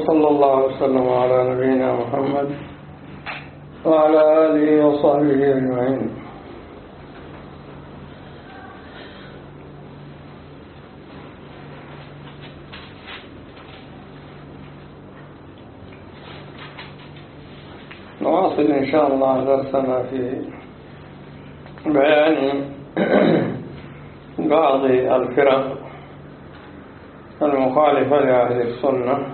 وصلى الله وسلم على نبينا محمد وعلى آله وصحبه أجمعين. نواصل إن شاء الله درسنا في بيان بعض الفرق المخالفة لأهل السنة،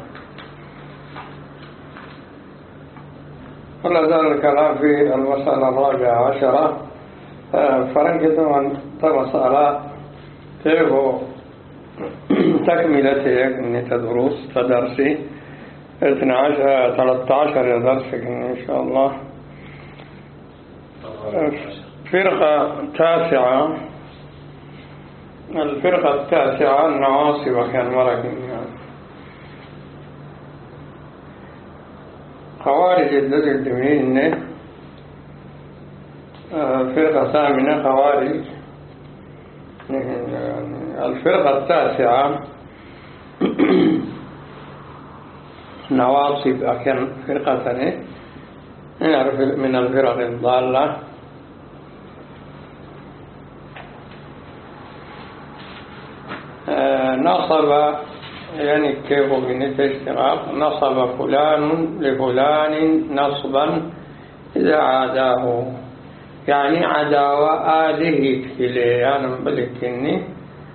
ولا زال الكلام في المسألة الرابعة عشرة. فرنجد من مسألة كيف تكملة دروس تدرسي 13 درسك إن شاء الله. فرقة تاسعة، الفرقة التاسعة النواصب كان مركين خوارج الدين. فرقة ثامنة خوارج. الفرقة التاسعة نواصب كان فرقة ثانية نعرف من الفرق الضالة. نصب يعني كيف بنت اشتراك، نصب فلان لفلان نصبا إذا عاداه، يعني عداوة آله كليه. أنا بلكني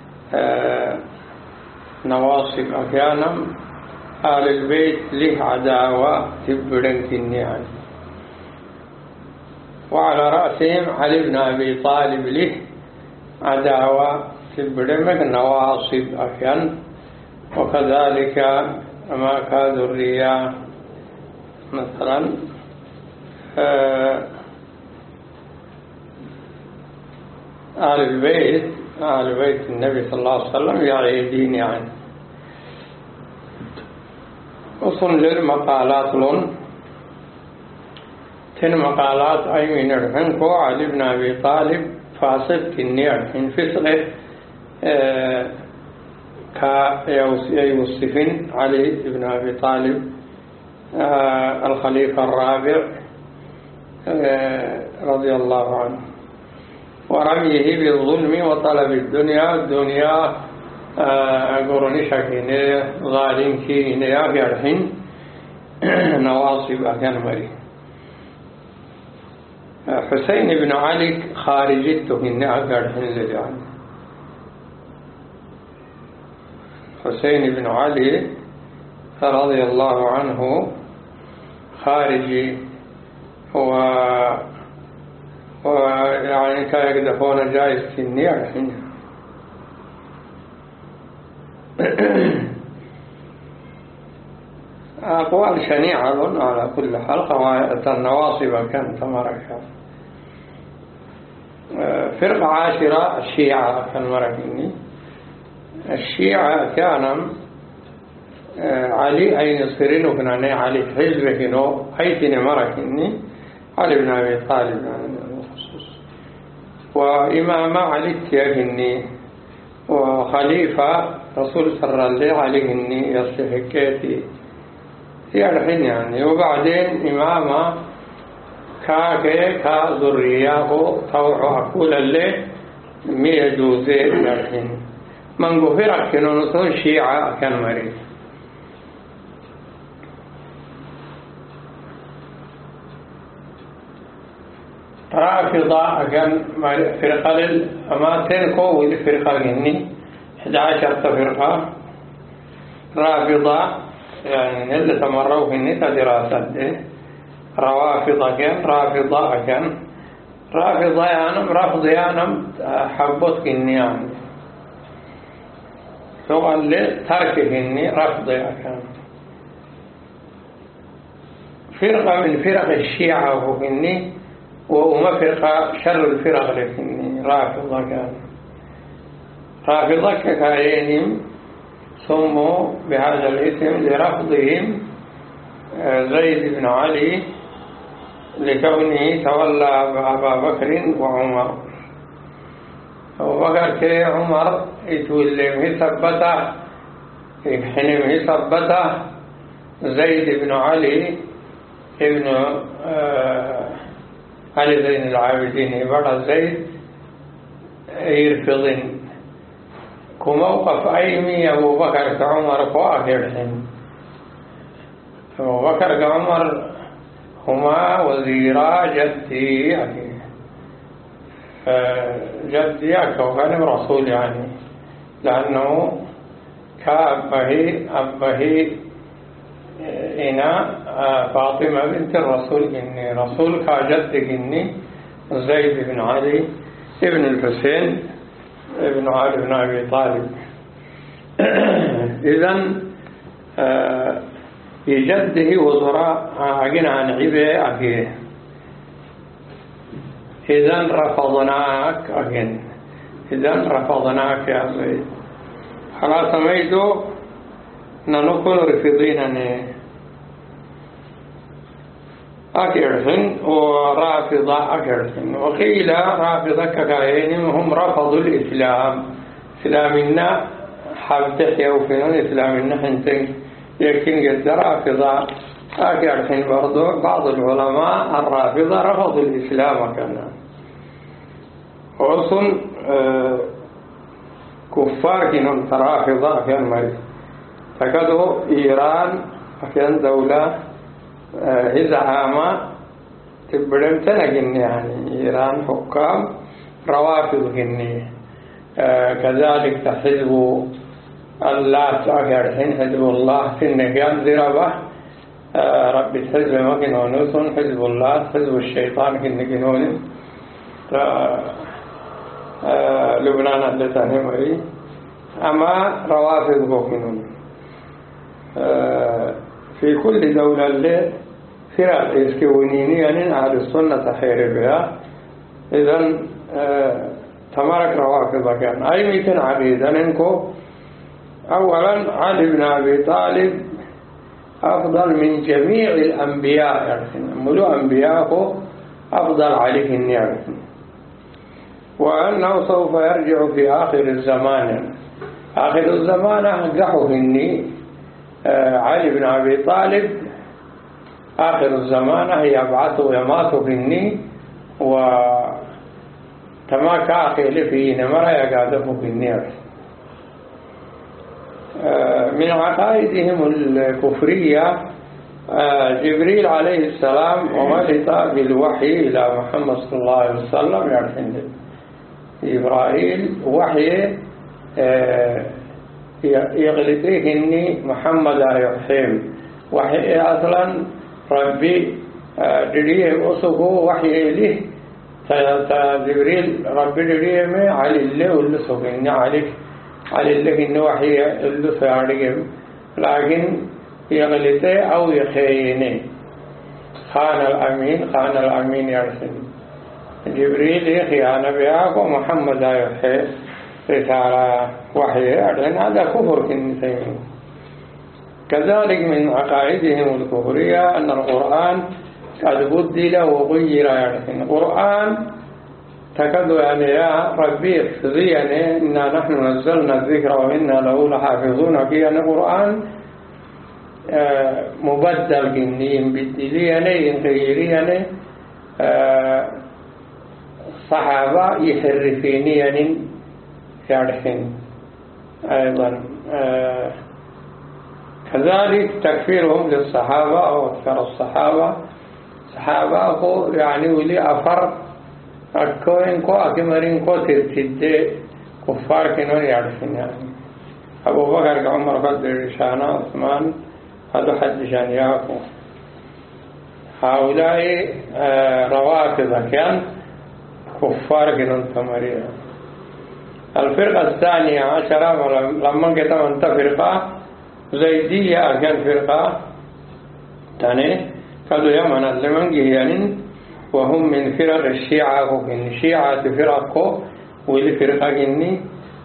نواصب أحيانا آل البيت له عداوة تبرنكني يعني. وعلى رأسهم علي بن أبي طالب له عداوة تبرمك نواصب أحيانا. وكذلك ما كذرية مثلا آل بيت النبي صلى الله عليه وسلم يعيدين يعني. وصل للمقالات لون تن مقالات أي من الحنكو علي بن أبي طالب فاسد كني الحين فسقه كيوصفين علي بن أبي طالب الخليفة الرابع رضي الله عنه، ورميه بالظلم وطلب الدنيا قرني شكيني ظالم كيني يا الحين نواصب أكان مري. حسين بن علي خارجته هنا أكان لجان. حسين بن علي رضي الله عنه خارجي، ويعني كان يقدفون جائز كني الحين. أقوال شنيعة على كل حلقة. النواصب كانت مركة. فرقة عاشرة الشيعة كان مركني. الشيعة كان علي أي نصرين وكان علي حزبه كنو حيث مركني علي بن أبي طالب يعني الخصوص، وإمام علي تيهني، وخليفة رسول صلى الله عليه إني يستحكيتي الحين يعني. وبعدين إمامة كذرياه توعوا أقول اللي ميجوزي الحين من قفرك كانوا نصون شيعة كان مريض. رافضة كان فرقة للأماتين كوي فرقة إني 11 فرقة رافضة يعني اللي تمروا في النساء دراسات. روافضة كان رافضة يعني رفض يعني حبوت إني يعني سؤال لتركه إني رفض يعني. فرقة من فرق الشيعة هو إني، وما فرقة شر الفرق لكني رافضة كان. رافضة ككائنهم سموا بهذا الاسم لرفضهم زيد بن علي لكونه تولى أبا بكر وعمر. أبو بكر كي عمر يتولي ثبته يحنمه ثبته زيد بن علي ابن علي زين العابدين برا زيد يرفضن كموقف أيمي أبو بكر كعمر كواكرهم أبو بكر كعمر هما وزيرا جدي يعني جدي كان رسول يعني لأنه كأبه إنا فاطمة بنت الرسول إني رسول كجد إني زيد بن علي ابن الحسين ابن علي بن أبي طالب. إذن جده وزراء أجن عن عبء أبيه. إذن رفضناك أجن إذن رفضناك يا زيد خلاص ميدو ننقل رفضينني أكرهن ورافضة أكرهن وقيل رافضة ككاين هم رفضوا الإسلام إسلامنا حبتحيا وفينا إسلامنا حنتين لكن قد رافضة أكرهن برضو بعض العلماء الرافضة رفضوا الإسلام كنا وصل كفار كنهم رافضة كان مريض تكادوا إيران كان دولة إزعامة تبدأ تنقني يعني إيران حكام روافض كني كذلك تحزب الله تأكرهن حزب الله سنكيان زربة رب حزب مكنونوس حزب الله حزب الشيطان كنكنون لبنان اللتاني مري أما روافض كنون في كل دولة اللي فرق إسكوينيني يعني أهل السنة خير بها. إذن تمارك روافض كان أي ميتن عقيدة إنكو أولا علي بن أبي طالب أفضل من جميع الأنبياء يعني ملو أنبياءه أفضل عليه النعم وأنه سوف يرجع في آخر الزمان آخر الزمان أنجحه إني علي بن أبي طالب آخر الزمان يبعث ويمات إني وتما كاخل في نمر يقاده بالنار. من عقائدهم الكفرية جبريل عليه السلام وغلط بالوحي إلى محمد صلى الله عليه وسلم يرحمه جبرائيل وحي يغلطيه إني محمد يحيم وحي أصلا ربي دريه أسقه وحي له جبريل ربي دريه علي الله والله سقيني علي الله إنه وحي اللي سيارجم لكن يغلطه أو يخينه خان الأمين يرسل جبريل يخيان بها ومحمد يحيي رسالة وحي أردن هذا كفر كنسين. كذلك من عقائدهم الكفرية أن القرآن قد بدل وغير يعني القرآن تكاد يعني يا ربي احفظي يعني إنا نحن نزلنا الذكر وإنا له لحافظون في أن القرآن مبدل جنين بدلي يعني غيري يعني صحابة يحرفيني يعني يعرفين أيضا كذلك تكفيرهم للصحابة أو أكثر الصحابة صحابة يعني ولي أفر أكوين كو أكمرين كو ترتد كفار كنون يعرفين يعني أبو بكر عمر قدر شانا عثمان هذا حد جانياكو هؤلاء روافض كان كفار كنون تمرين. الفرقة الثانية عشرة لما كتمنت فرقة زيدية كان فرقة ثانية قالوا يمن لمن جيان وهم من فرق الشيعة ومن شيعة فرقه والفرقة جني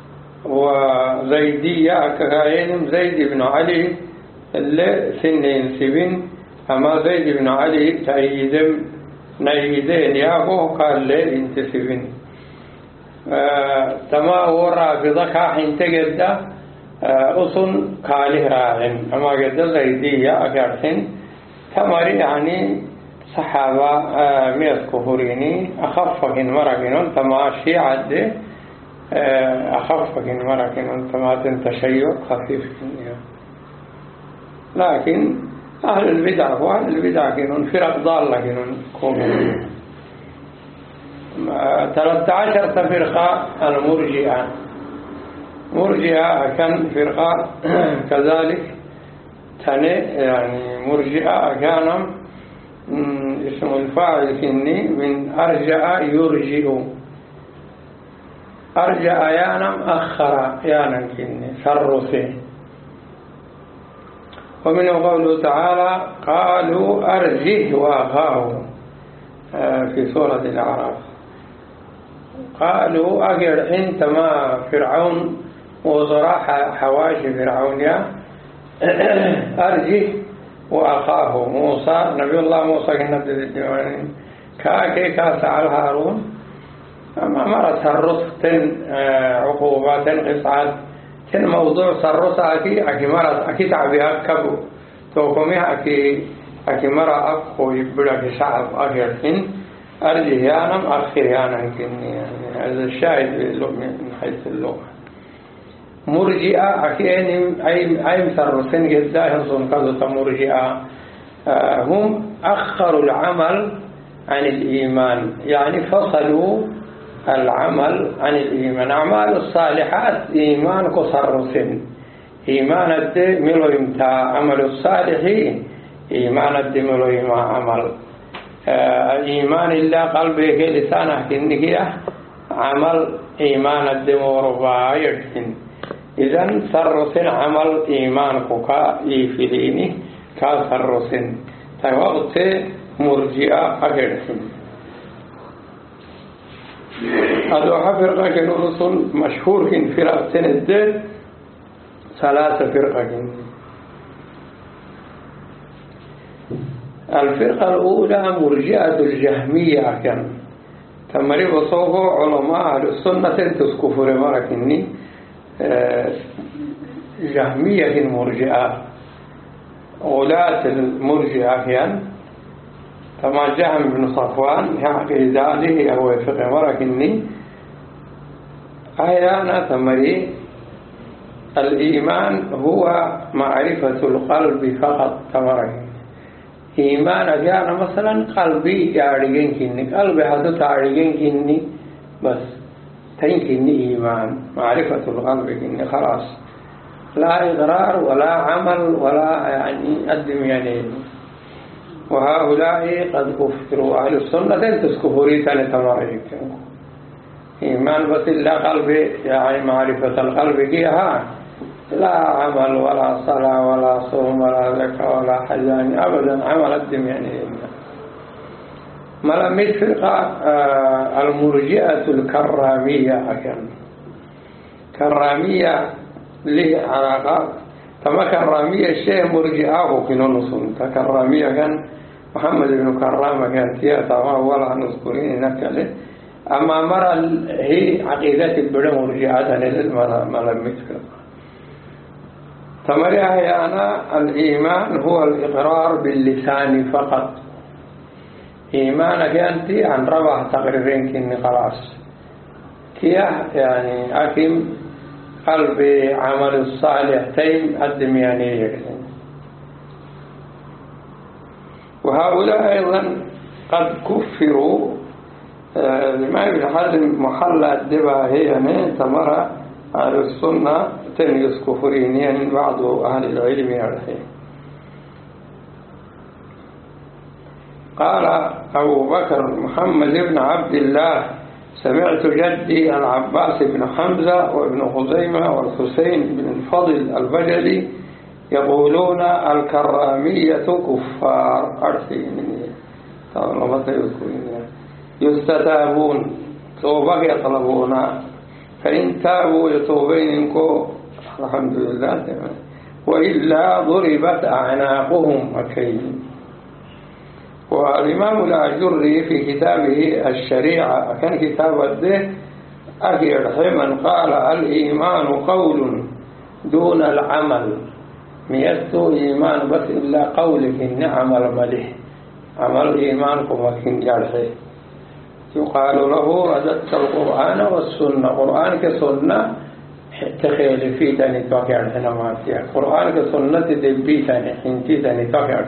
وزيدية كاين زيد بن علي اللي سنين سبين أما زيد بن علي تأييدم نأيدين ياهو قال لي انت سبين تما هو رافضة كاحين تجد أصن كاله راعن أما قد الغيدية أكارتين تماري يعني صحابة ميت كفريني أخفكين مرقين تماشي عد أخفكين مرقين تماتن تشيع خفيف لكن أهل البدع وأهل البدع كنون فرق ضالة كنون 13 فرقة المرجئة مرجئة كان فرقة كذلك تاني يعني مرجئة كان اسم الفاعل كني من أرجع يرجئ أرجع يانم أخر يانم كني سرسي ومن قوله تعالى قالوا أرجه وأخاه في سورة الأعراف قالوا أجر أنت ما فرعون وزراء حواشي فرعون يا أرجه وأخاه موسى نبي الله موسى كنبت الديوان كاكي كاسع هارون أما مرت الرص عقوبات قصعات كان موضوع سرّس أكي مرة أكي تعبيها كبو توقميها أكي مرة أبقو يبدأ في شعب أجرين أرجيانا أخيرانا يعني هذا الشاهد من حيث اللغة مرجئة أكي أي مسرّسين جدا ينصن كذا مرجئة هم أخروا العمل عن الإيمان يعني فصلوا العمل عن الإيمان أعمال الصالحات إيمان كسرسين إيمان الدي ملو يمتع عمل الصالحين إيمان الدي ملو يمع عمل إيمان الله قلبك لسانه كنكيه عمل إيمان الدي مربع يرسين إذن سرسين عمل إيمان كوكا يفليني كسرسين توقت مرجئة أجرسين هذا فرقة كانوا رسول مشهور كن فرق سند 3 فرقة كن الفرقة الأولى مرجئة الجهمية كان تمري بصوغ علماء أهل السنة تسكفر مركني جهمية مرجئة غلاة المرجئة كان كما جهم بن صفوان يعقي ذاله هو فقه ولكني أحيانا تمري الإيمان هو معرفة القلب فقط تمري إيمان كان مثلا قلبي يعرقين كني قلبي حدث عرقين كني بس تنكني إيمان معرفة القلب كني خلاص لا إقرار ولا عمل ولا يعني أدم يعني وهؤلاء قد كفروا أهل السنة تسكفري تنتمرين إيمان بس إلا قلبي يعني معرفة القلب كيها لا عمل ولا صلاة ولا صوم ولا زكاة ولا حج يعني أبدا عمل الدم يعني ملمت فرقة المرجئة الكرامية أكن كرامية له علاقات تما كرامية الشيء مرجئه كنو نصون كرامية كان محمد بن كرامة كان تياتا ولا نذكرين نكله أما مرة هي عقيدة البدء مرجئة للملمت فرقة تمريها هي أنا الإيمان هو الإقرار باللسان فقط إيمانك أنت عن ربع تقريرين كني خلاص كيا يعني أكيم قلبي عمل الصالح تيم الدميانية وهؤلاء أيضا قد كفروا لما يبحث محل الدبا هي تمر على السنة تنيس كفرين يعني بعض أهل العلم يرحي قال أبو بكر محمد بن عبد الله سمعت جدي العباس بن حمزة وابن خزيمة والحسين بن الفضل البجلي يقولون الكرامية كفار أرسيني يستتابون توبة يطلبون فإن تابوا يتوبينكم الحمد لله وإلا ضربت أعناقهم أكيد. والإمام الأجري في كتابه الشريعة كان كتاب الده أكيد حيما قال الإيمان قول دون العمل ميتو إيمان بس إلا قولك إن عمل مليه عمل إيمانكم وكن يرحي يقال له رددت القرآن والسنة قرآن كسنة تخيل في تاني توقع هنا ما فيها قرآن كسنة دبي تاني حنتي تاني توقع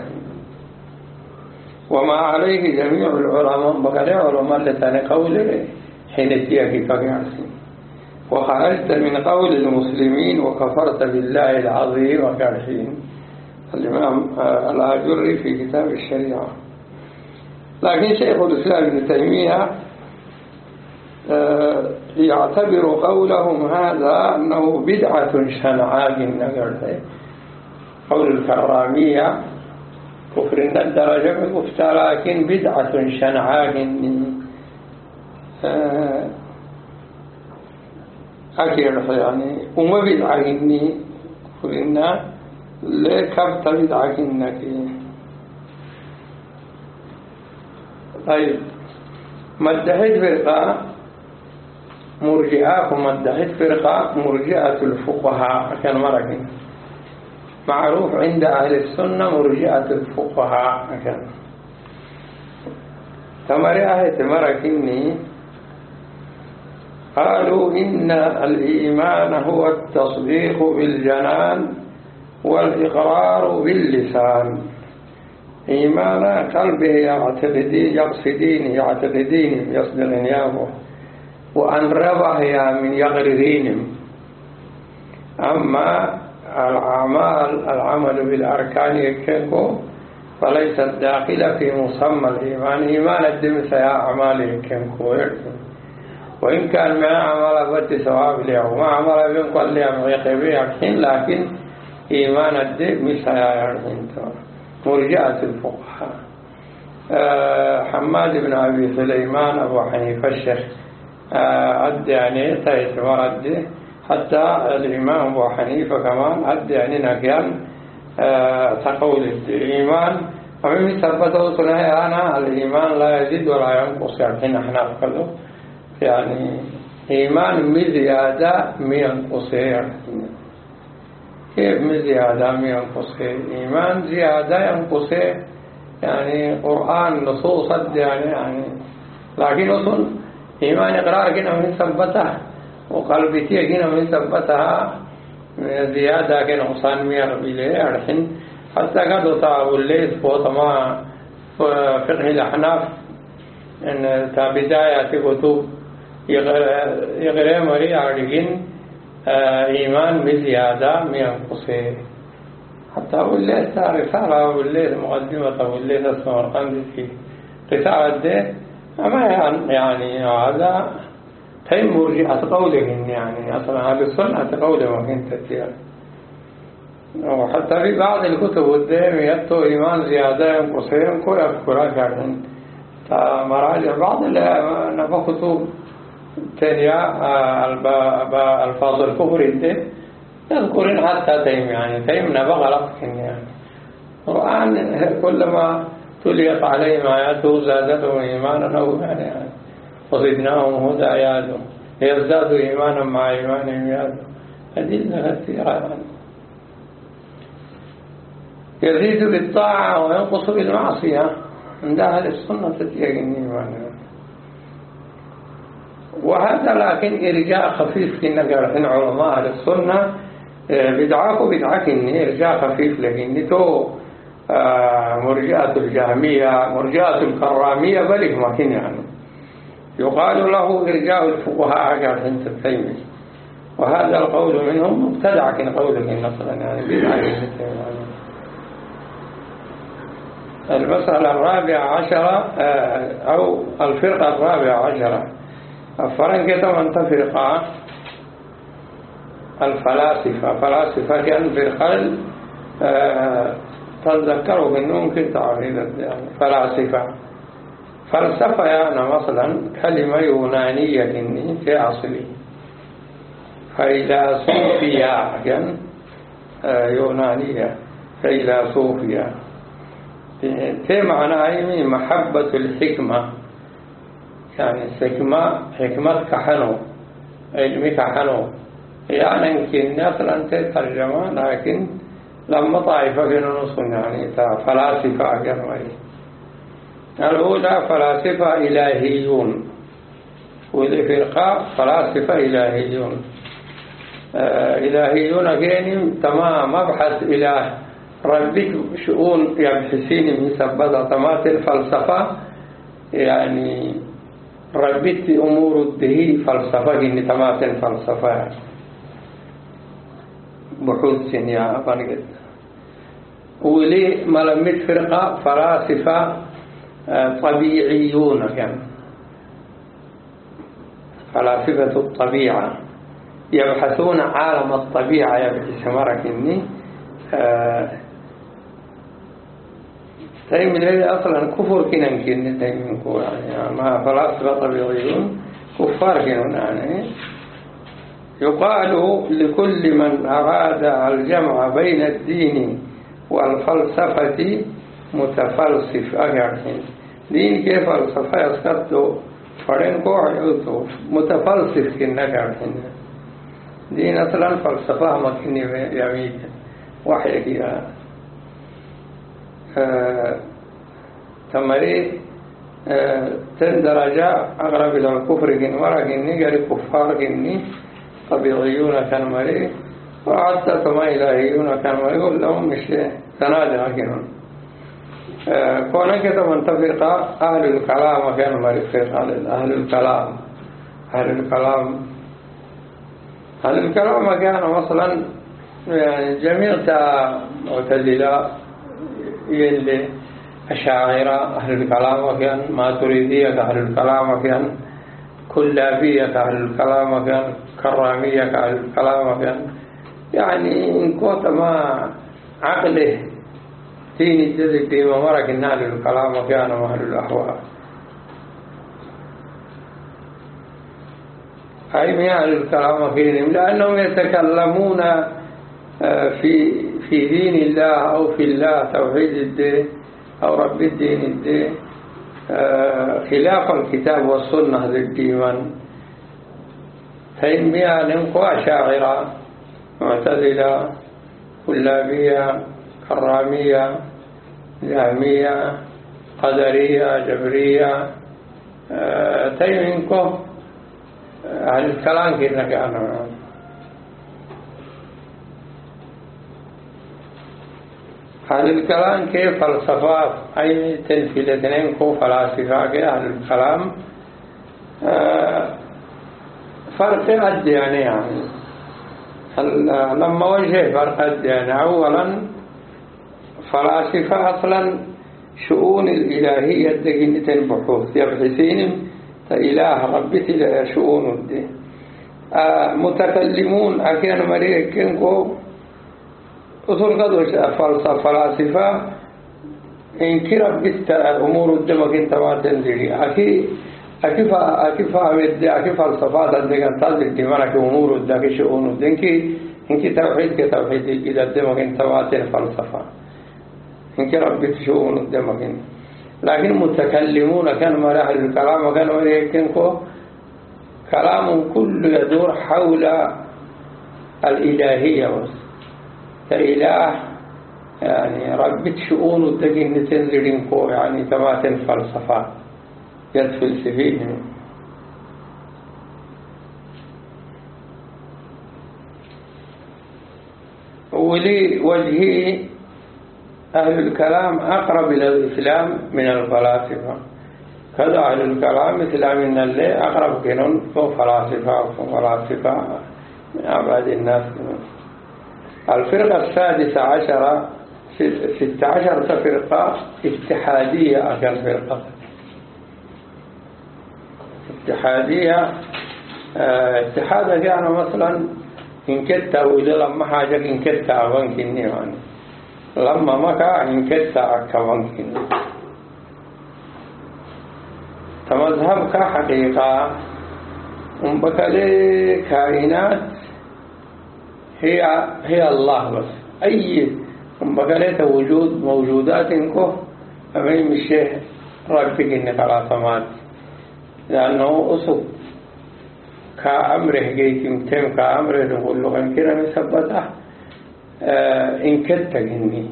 وما عليه جميع العلماء بقى علماء لتاني قوله حين تيجي توقع وخرجت من قول المسلمين وكفرت بالله العظيم وكارحين الإمام الآجري في كتاب الشريعة. لكن شيخ الإسلام ابن تيمية يعتبر قولهم هذا أنه بدعة شنعاء قول الكرامية كفر الدرجة مفتى لكن بدعة شنعاء أكيد يعني وما بدعة إني كفرنا لكبت بدعة إنك. طيب مدحت فرقة مرجئة ومدحت فرقة مرجئة الفقهاء كان مركين معروف عند أهل السنة مرجئة الفقهاء كان تمرئة مركيني قالوا إن الإيمان هو التصديق بالجنان والإقرار باللسان إيمان قلبه يعتقدين يصدق نيابه وأن ربه من يغررين. أما العمل بالأركان يكنكو فليست داخلة في مسمى الإيمان إيمان الدم سيا أعمال يكنكو وإن كان ما عمل بد ثواب له ما عمل بين كل يوم يقبل يكين لكن إيمان الدم سيا يرحين مرجئة الفقهاء. حماد بن أبي سليمان أبو حنيفة الشيخ أدى يعني تايت ورد حتى الإمام أبو حنيفة كمان أدى يعني نقيان تقول الإيمان ومن ثبته سنة أنا الإيمان لا يزيد ولا ينقص يعني نحن نقول يعني إيمان مزيادة مينقص كيف مزيادة مينقص إيمان زيادة ينقص يعني قرآن نصوص يعني لكن أصلا إيمان إقرار كنا من ثبته وقلبتي كنا من ثبتها زيادة كنا نقصان مير بليه الحين حتى قد طاو الليل فوطما فقه الأحناف إن بداية كتب يغرى مري عارقين إيمان بزيادة مينقص حتى والليل رسالة والليل مقدمة والليل اسمه القندي في رسالة دي أما يعني هذا تيم مرجئة قولهم يعني أصلا هذه السنة قولهم كنت تتيار وحتى في بعض الكتب الدائم يتو إيمان زيادة ينقصين كو يذكرها كارهن مراجع بعض نفا كتب تانية الفاظ الكفر يذكرين حتى تيم يعني تيم نفا غلط يعني القرآن كلما تليت عليهم آياته زادتهم إيمانا أو يعني وزدناهم هدى عياده يزدادوا إيمانا مع إيمانهم ياده أدلة كثيرة يعني. يزيد بالطاعة وينقص بالمعصية عند أهل السنة تتيقن إيمانا وهذا لكن إرجاء خفيف كنا قرحين علماء أهل السنة بدعاك بدعاك إرجاء خفيف لكن تو مرجئة الجهمية مرجئة الكرامية بلغ مكين يعني يقال له إرجاء الفقهاء كارهن تتيمي وهذا القول منهم مبتدع كن قولك مثلا يعني بدعة يعني. المسألة الرابعة عشرة أو الفرقة الرابعة عشرة فرنكة من تفرقة الفلاسفة كان فرقة تذكروا بالنوم كنت عريضة يعني فلاسفة فلسفة يعني مثلا كلمة يونانية في أصله فيلاسوفيا كان يونانية فيلاسوفيا في معنى محبة الحكمة يعني حكمة كحنو علمي كحنو يعني كن أصلا تترجمة لكن لما طائفة كانوا نصن يعني فلاسفة كانوا الأولى فلاسفة إلهيون، وذي فرقة فلاسفة إلهيون. إلهيون كانوا تمام مبحث إله ربك شؤون يبحثين من سبب تمات الفلسفة يعني ربت أمور الدهي فلسفة إن تمات الفلسفة بحوث يا بنجد. ولي ملمت فرقة فلاسفة طبيعيون كان فلاسفة الطبيعة يبحثون عالم الطبيعة يبحث مرك إني تيم الذي أصلا كفر كنا يمكن تيم يعني ما فلاسفة طبيعيون كفار كنا يعني. يقال لكل من أراد الجمع بين الدين والفلسفة متفلسف أجرين. دين كيف فلسفة يسكتوا فرنكو عيوتو متفلسف كنا أجرين. دين أصلا فلسفة ما كني يميت وحي كذا تمري تندرجة أغرب إلى الكفر كن ورا كني قال كفار كني طبيعيون كان مري وعدت ما إلهيون كان مري يقول لهم مش تنادى كنون كونك تمن تفرقة أهل الكلام كان مري فرقة أهل الكلام أهل الكلام كان مثلا يعني جميع معتزلة يلي أشاعرة أهل الكلام كان ماتريدية أهل الكلام كان كلابية أهل الكلام كان كرامية أهل الكلام كان يعني إن كنت ما عقله دين الجزء دي ممرك إن أهل الكلام كان أهل الأهواء أي من أهل الكلام فيهم لأنهم يتكلمون في دين الله أو في الله توحيد الدين أو رب الدين الدين خلاف الكتاب والسنة للديوان. فإنما نمكو أشاعرة معتزلة كلابية كرامية جهمية قدرية جبرية تيمينكو أهل الكلام كنا كانوا أهل الكلام كيف فلسفات أي تنفيذين كو فلاسفة أهل الكلام فرق قد يعني لما وجه فرق قد يعني أولا فلاسفة أصلا شؤون الإلهية دقينة البحوث يبحثين إله ربتي شؤون الدين متكلمون أكين مريكينكو أصول قدوش فلاسفة إنك ربت أمور الدمك انت ما تنزلي أكي فلسفات الدين تنزل دمانك أمور الدين شؤون الدين إنك توحيد كتوحيد إذا الدمك انت ما تنفلسفة إنك ربت شؤون الدمك لكن متكلمون كان مراحل الكلام وكان مريكينكو كلام كله يدور حول الإلهية بس كإله يعني ربت شؤون الدين تنزلينكو يعني تماثل فلسفات يتفلسفين ولي وجهه أهل الكلام أقرب إلى الإسلام من الفلاسفة كذا أهل الكلام إسلام إن الله أقرب كنون فلاسفة من أبعد الناس الفرقة السادسة عشرة 16 فرقة اتحادية أكل فرقة اتحادية اتحاد يعني مثلا إن كنت وإذا لما حاجة إن كنت أبنك النيوان لما مكا إن كنت أكبنك تمذهب كحقيقة بكالي كائنات هي الله بس أي بكالي وجود موجودات إنكو أمين الشيء ربك إنك على سمات لأنه أصب كأمره جيتم تم كأمره نقول له إن كنا مثبته إن كنت جني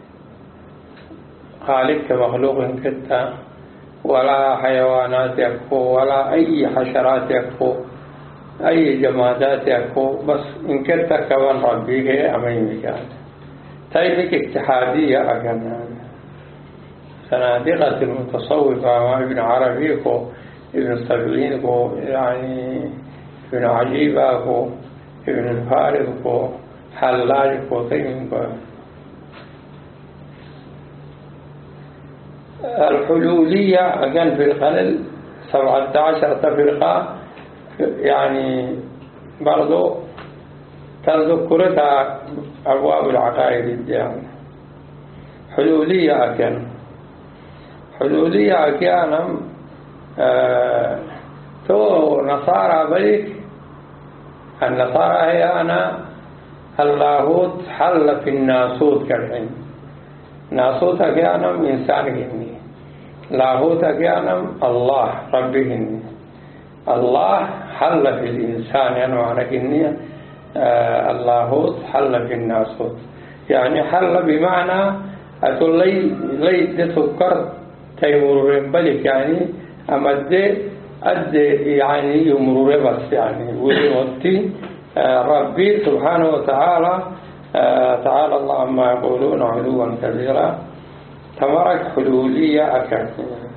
خالق كمخلوق إن كنت ولا حيوانات يكفو ولا أي حشرات يكفو أي جمادات يكفو بس إن كنت كمان ربي هي أمين مكان تايبك اتحادية أكن سنادقة المتصوفة مع ابن عربي كو ابن الصقلين كو يعني ابن عجيبة كو ابن الفارغ كو حلاج كو تيمين كو الحلولية أكن في الخلل 17 فرقة يعني برضو تذكرتها أبواب العقائد يعني حلولية أكن حلولية أكيانا تو نصارى بلك النصارى هي أنا اللاهوت حل في الناسوت كالحين ناسوت أكيانا إنسان جني لاهوت أكيانا الله ربي جني الله حل في الإنسان يعني معنى جني اللاهوت حل في الناسوت يعني حل بمعنى أتول لي تذكر تيمر بلك يعني أدي يعني يمر بس يعني ويوتي ربي سبحانه وتعالى تعالى الله عما يقولون علوا كبيرا تمرك حلولية أكثر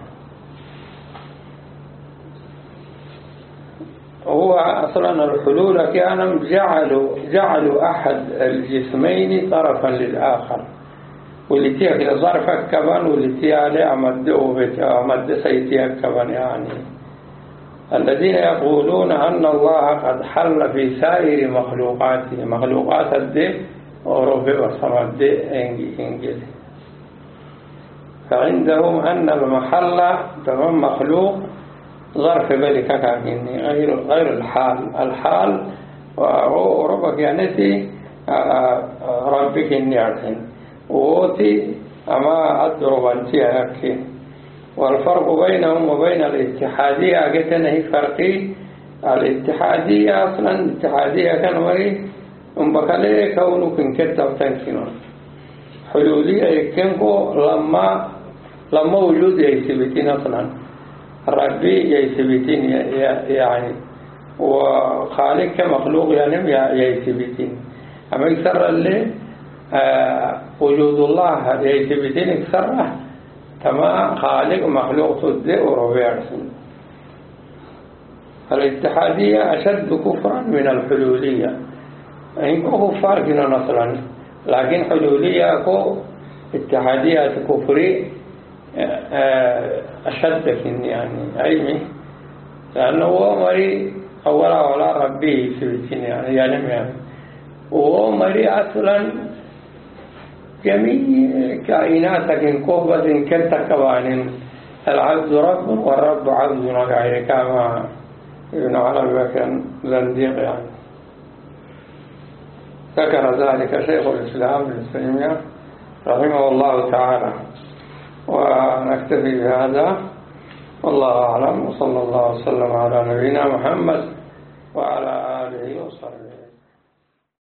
هو أصلا الحلول كانوا جعلوا أحد الجسمين طرفا للآخر والتي ظرفك كمان والتي عليه أمد سيتيك كمان يعني الذين يقولون أن الله قد حل في سائر مخلوقاته مخلوقات الدي وربي وصمد إنجل فعندهم أن المحل تمام مخلوق ظرف ذلك كاكيني غير الحال وربك يعني ربك إني عرفين ووتي أما أضرب أنتي أكي والفرق بينهم وبين الاتحادية قلتنا هي فرقي الاتحادية أصلا الاتحادية كان مري بكالي كونك كتب تنكينون حلولية يكنكو لما وجود يثبتين أصلا ربي يثبتين يعني وخالق كمخلوق يعني يثبتين أما يكسر اللي وجود الله يثبتين يكسره كما خالق مخلوق صدق وربيع الاتحادية أشد كفرا من الحلولية إنكو كفار كنا نصرا لكن حلولية كو اتحادية كفري أشد يعني أيمي لأنه هو مري أولا ولا ربي سبتين يعني وهو مري أصلا جميع كائناتك إن كوبة إن كنت كبان العبد رب والرب عبد يعني كما ابن عربي كان زنديق يعني ذكر ذلك شيخ الإسلام ابن تيمية رحمه الله تعالى ونكتفي بهذا والله أعلم وصلى الله وسلم على نبينا محمد وعلى آله وصحبه